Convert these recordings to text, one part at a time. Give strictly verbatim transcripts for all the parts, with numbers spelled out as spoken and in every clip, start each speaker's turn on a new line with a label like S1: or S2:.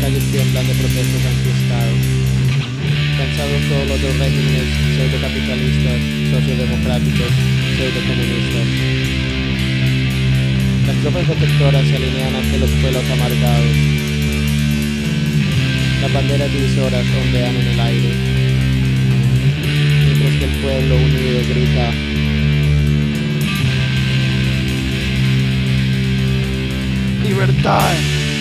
S1: calles tiemblan de protestas anti-Estado. Cansados solo de regímenes pseudocapitalistas, sociodemocráticos, pseudocomunistas. Las tropas protectoras se alinean ante los pueblos amargados. Las banderas divisoras ondean en el aire, mientras que el pueblo unido grita: ¡libertad!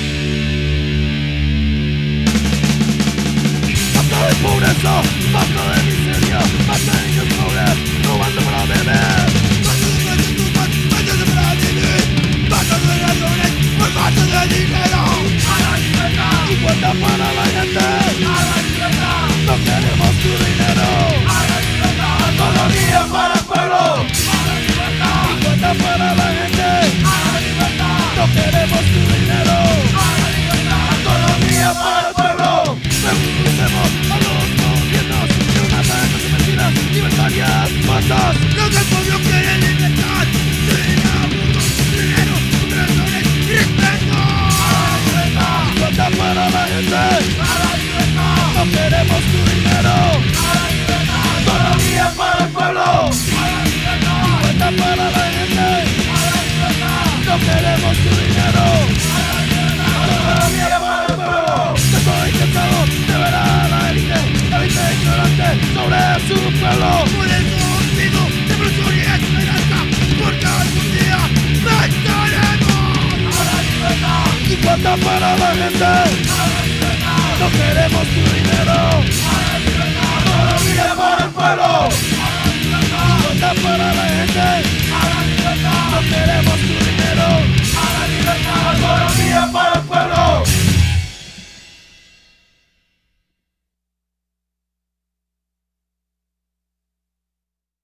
S1: ¡Basta de pobreza! ¡Basta de miseria! ¡Basta de niños pobres robando para beber! ¡Basta de prostitutas! ¡Basta para vivir! ¡Basta de ladrones por falta de dinero! ¡A la libertad! ¡Igualdad para la gente! ¡A la libertad! ¡No queremos tu dinero! ¡A la libertad! ¡Autonomía para el pueblo! ¡A la libertad! ¡Igualdad para la gente! ¡A la libertad! ¡No queremos tu dinero! ¡A la libertad! ¡Autonomía para el pueblo! ¡Revolucionemos a los gobiernos! ¡Que una vez de mentiras libertarias falsas! ¡Los del pueblo quieren libertad! ¡Sin abusos, dinero, razones y respeto! ¡A la libertad! ¡Igualdad para la gente! ¡A la libertad! ¡No queremos tu dinero! ¡A la libertad! ¡Autonomía para el pueblo! ¡A la libertad! ¡Igualdad para la gente! ¡A la libertad! ¡No queremos tu dinero! ¡A la libertad! ¡Autonomía para el pueblo! Estoy cansado de ver a la élite, la élite ignorante sobre su pueblo. Por eso os pido revolución y esperanza, porque algún día venceremos. ¡A la libertad! ¡Igualdad para la gente! ¡A la libertad! ¡No queremos tu dinero! ¡A la libertad! ¡Autonomía para el pueblo! ¡A la libertad! ¡Igualdad para la gente! ¡A la libertad! ¡No queremos tu dinero! ¡A la libertad!